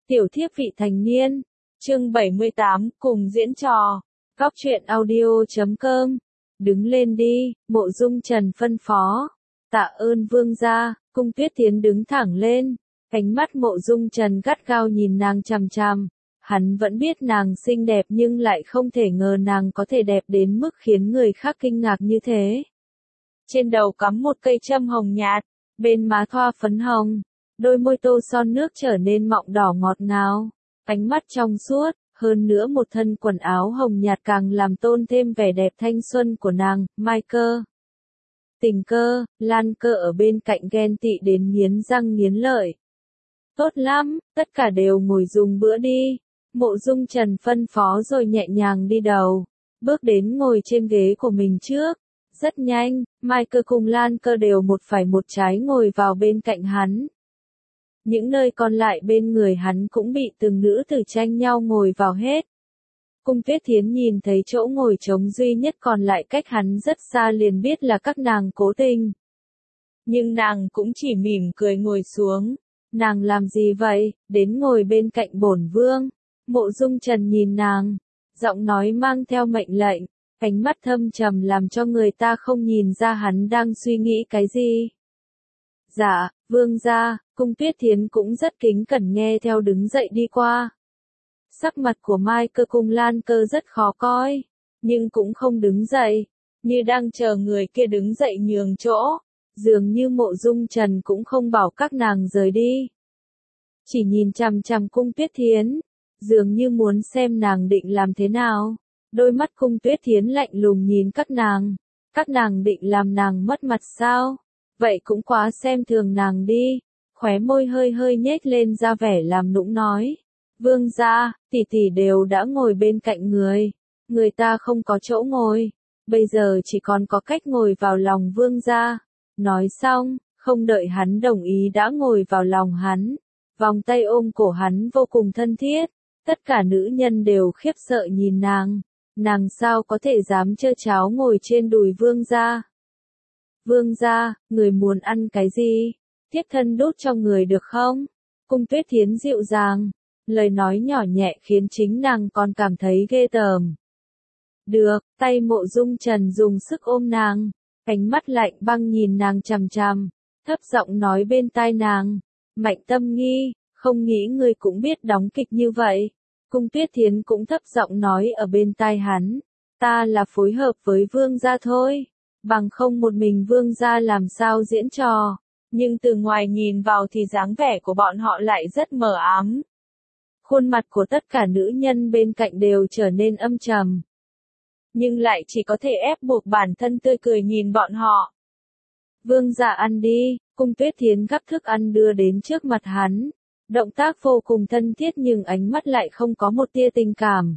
Tiểu thiếp vị thành niên, chương 78, cùng diễn trò, góc truyện audio.com. Đứng lên đi, Mộ Dung Trần phân phó. Tạ ơn vương gia. Cung Tuyết Thiến đứng thẳng lên, ánh mắt Mộ Dung Trần gắt gao nhìn nàng chằm chằm. Hắn vẫn biết nàng xinh đẹp nhưng lại không thể ngờ nàng có thể đẹp đến mức khiến người khác kinh ngạc như thế. Trên đầu cắm một cây châm hồng nhạt, bên má thoa phấn hồng, đôi môi tô son nước trở nên mọng đỏ ngọt ngào, ánh mắt trong suốt, hơn nữa một thân quần áo hồng nhạt càng làm tôn thêm vẻ đẹp thanh xuân của nàng. Mai Cơ, Tình Cơ, Lan Cơ ở bên cạnh ghen tị đến nghiến răng nghiến lợi. Tốt lắm, tất cả đều ngồi dùng bữa đi. Mộ Dung Trần phân phó rồi nhẹ nhàng đi đầu, bước đến ngồi trên ghế của mình trước. Rất nhanh, Mai Cơ cùng Lan Cơ đều một phải một trái ngồi vào bên cạnh hắn. Những nơi còn lại bên người hắn cũng bị từng nữ tử tranh nhau ngồi vào hết. Cung Tuyết Thiến nhìn thấy chỗ ngồi trống duy nhất còn lại cách hắn rất xa liền biết là các nàng cố tình. Nhưng nàng cũng chỉ mỉm cười ngồi xuống. Nàng làm gì vậy, đến ngồi bên cạnh bổn vương. Mộ Dung Trần nhìn nàng, giọng nói mang theo mệnh lệnh, ánh mắt thâm trầm làm cho người ta không nhìn ra hắn đang suy nghĩ cái gì. Dạ, vương gia. Cung Tuyết Thiến cũng rất kính cẩn nghe theo đứng dậy đi qua. Sắc mặt của Mai Cơ cùng Lan Cơ rất khó coi, nhưng cũng không đứng dậy, như đang chờ người kia đứng dậy nhường chỗ. Dường như Mộ Dung Trần cũng không bảo các nàng rời đi, chỉ nhìn chằm chằm Cung Tuyết Thiến, dường như muốn xem nàng định làm thế nào. Đôi mắt Cung Tuyết Thiến lạnh lùng nhìn các nàng định làm nàng mất mặt sao? Vậy cũng quá xem thường nàng đi. Khóe môi hơi hơi nhếch lên ra vẻ làm nũng nói. Vương gia, tỷ tỷ đều đã ngồi bên cạnh người ta không có chỗ ngồi, bây giờ chỉ còn có cách ngồi vào lòng vương gia. Nói xong, không đợi hắn đồng ý đã ngồi vào lòng hắn, vòng tay ôm cổ hắn vô cùng thân thiết. Tất cả nữ nhân đều khiếp sợ nhìn nàng sao có thể dám trơ tráo ngồi trên đùi vương gia. Vương gia, người muốn ăn cái gì? Thiếp thân đút cho người được không? Cung Tuyết Thiến dịu dàng, lời nói nhỏ nhẹ khiến chính nàng còn cảm thấy ghê tởm. Được, tay Mộ Dung Trần dùng sức ôm nàng, ánh mắt lạnh băng nhìn nàng chằm chằm, thấp giọng nói bên tai nàng, Mạnh Tâm Nghi, không nghĩ ngươi cũng biết đóng kịch như vậy. Cung Tuyết Thiến cũng thấp giọng nói ở bên tai hắn, ta là phối hợp với vương gia thôi, bằng không một mình vương gia làm sao diễn trò. Nhưng từ ngoài nhìn vào thì dáng vẻ của bọn họ lại rất mờ ám. Khuôn mặt của tất cả nữ nhân bên cạnh đều trở nên âm trầm, nhưng lại chỉ có thể ép buộc bản thân tươi cười nhìn bọn họ. Vương gia ăn đi. Cung Tuyết Thiến gắp thức ăn đưa đến trước mặt hắn, động tác vô cùng thân thiết nhưng ánh mắt lại không có một tia tình cảm.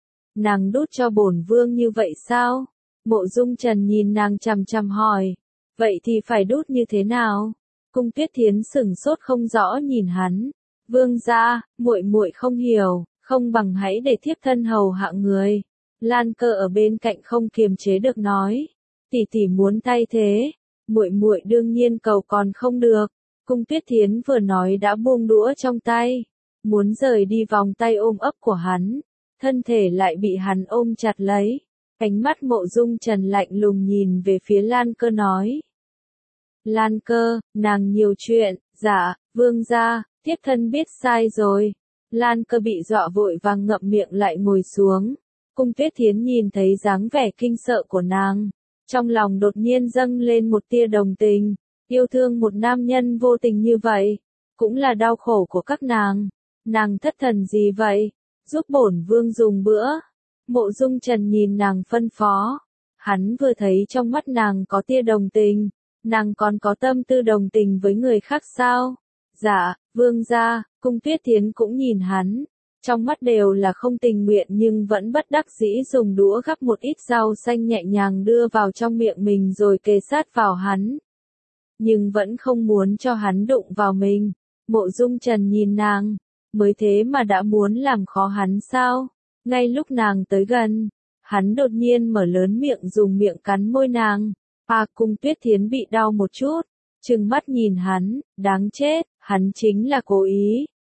Nàng đút cho bổn vương như vậy sao? Mộ Dung Trần nhìn nàng chằm chằm hỏi. Vậy thì phải đút như thế nào? Cung Tuyết Thiến sửng sốt không rõ nhìn hắn. Vương gia, muội không hiểu, không bằng hãy để thiếp thân hầu hạ người. Lan Cơ ở bên cạnh không kiềm chế được nói. Tỷ tỷ muốn thay thế, muội đương nhiên cầu còn không được. Cung Tuyết Thiến vừa nói đã buông đũa trong tay, muốn rời đi vòng tay ôm ấp của hắn, thân thể lại bị hắn ôm chặt lấy. Ánh mắt Mộ Dung Trần lạnh lùng nhìn về phía Lan Cơ nói. Lan Cơ, nàng nhiều chuyện. Dạ, vương gia, thiếp thân biết sai rồi. Lan Cơ bị dọa vội vàng ngậm miệng lại ngồi xuống. Cung Tuyết Thiến nhìn thấy dáng vẻ kinh sợ của nàng, trong lòng đột nhiên dâng lên một tia đồng tình. Yêu thương một nam nhân vô tình như vậy, cũng là đau khổ của các nàng. Nàng thất thần gì vậy? Giúp bổn vương dùng bữa. Mộ Dung Trần nhìn nàng phân phó. Hắn vừa thấy trong mắt nàng có tia đồng tình, nàng còn có tâm tư đồng tình với người khác sao? Dạ, vương gia. Cung Tuyết Thiến cũng nhìn hắn, trong mắt đều là không tình nguyện nhưng vẫn bất đắc dĩ dùng đũa gắp một ít rau xanh nhẹ nhàng đưa vào trong miệng mình rồi kề sát vào hắn. Nhưng vẫn không muốn cho hắn đụng vào mình. Mộ Dung Trần nhìn nàng, mới thế mà đã muốn làm khó hắn sao? Ngay lúc nàng tới gần, hắn đột nhiên mở lớn miệng dùng miệng cắn môi nàng. Cung Tuyết Thiến bị đau một chút, trừng mắt nhìn hắn, đáng chết, hắn chính là cố ý.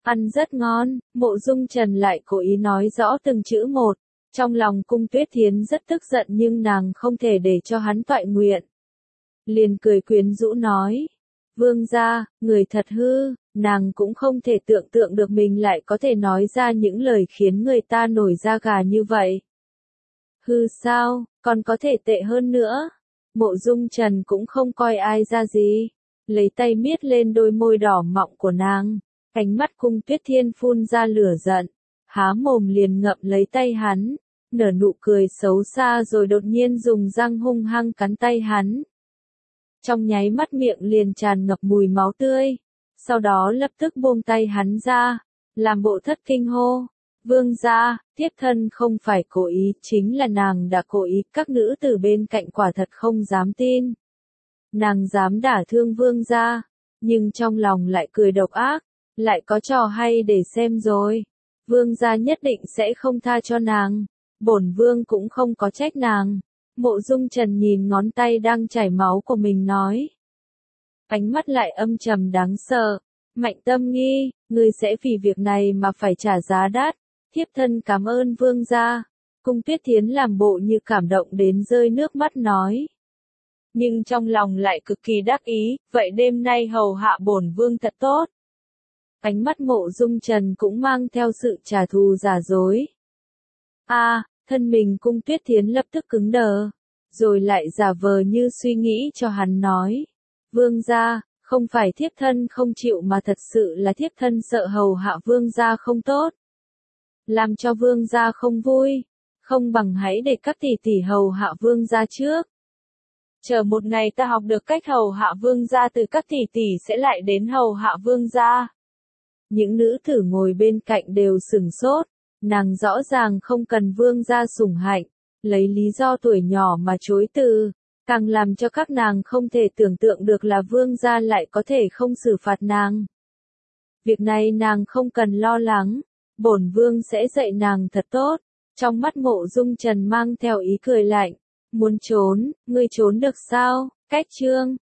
ăn rất ngon, Mộ Dung Trần lại cố ý nói rõ từng chữ một. Trong lòng Cung Tuyết Thiến rất tức giận nhưng nàng không thể để cho hắn toại nguyện. Liền cười quyến rũ nói, vương gia, người thật hư, nàng cũng không thể tưởng tượng được mình lại có thể nói ra những lời khiến người ta nổi da gà như vậy. Hư sao, còn có thể tệ hơn nữa. Mộ Dung Trần cũng không coi ai ra gì, lấy tay miết lên đôi môi đỏ mọng của nàng, ánh mắt Cung Tuyết Thiên phun ra lửa giận, há mồm liền ngậm lấy tay hắn, nở nụ cười xấu xa rồi đột nhiên dùng răng hung hăng cắn tay hắn. Trong nháy mắt miệng liền tràn ngập mùi máu tươi, sau đó lập tức buông tay hắn ra, làm bộ thất kinh hô. Vương gia, thiếp thân không phải cố ý, chính là nàng đã cố ý, các nữ tử bên cạnh quả thật không dám tin. Nàng dám đả thương vương gia, nhưng trong lòng lại cười độc ác, lại có trò hay để xem rồi. Vương gia nhất định sẽ không tha cho nàng, bổn vương cũng không có trách nàng. Mộ Dung Trần nhìn ngón tay đang chảy máu của mình nói. Ánh mắt lại âm trầm đáng sợ. Mạnh Tâm Nghi, ngươi sẽ vì việc này mà phải trả giá đắt. Thiếp thân cảm ơn vương gia. Cung Tuyết Thiến làm bộ như cảm động đến rơi nước mắt nói. Nhưng trong lòng lại cực kỳ đắc ý, vậy đêm nay hầu hạ bổn vương thật tốt. Ánh mắt Mộ Dung Trần cũng mang theo sự trả thù giả dối. Thân mình Cung Tuyết Thiến lập tức cứng đờ, rồi lại giả vờ như suy nghĩ cho hắn nói. Vương gia, không phải thiếp thân không chịu mà thật sự là thiếp thân sợ hầu hạ vương gia không tốt. Làm cho vương gia không vui, không bằng hãy để các tỷ tỷ hầu hạ vương gia trước. Chờ một ngày ta học được cách hầu hạ vương gia từ các tỷ tỷ sẽ lại đến hầu hạ vương gia. Những nữ tử ngồi bên cạnh đều sửng sốt. Nàng rõ ràng không cần vương gia sủng hạnh, lấy lý do tuổi nhỏ mà chối từ, càng làm cho các nàng không thể tưởng tượng được là vương gia lại có thể không xử phạt nàng. Việc này nàng không cần lo lắng, bổn vương sẽ dạy nàng thật tốt. Trong mắt Mộ Dung Trần mang theo ý cười lạnh, muốn trốn, ngươi trốn được sao? Cách chương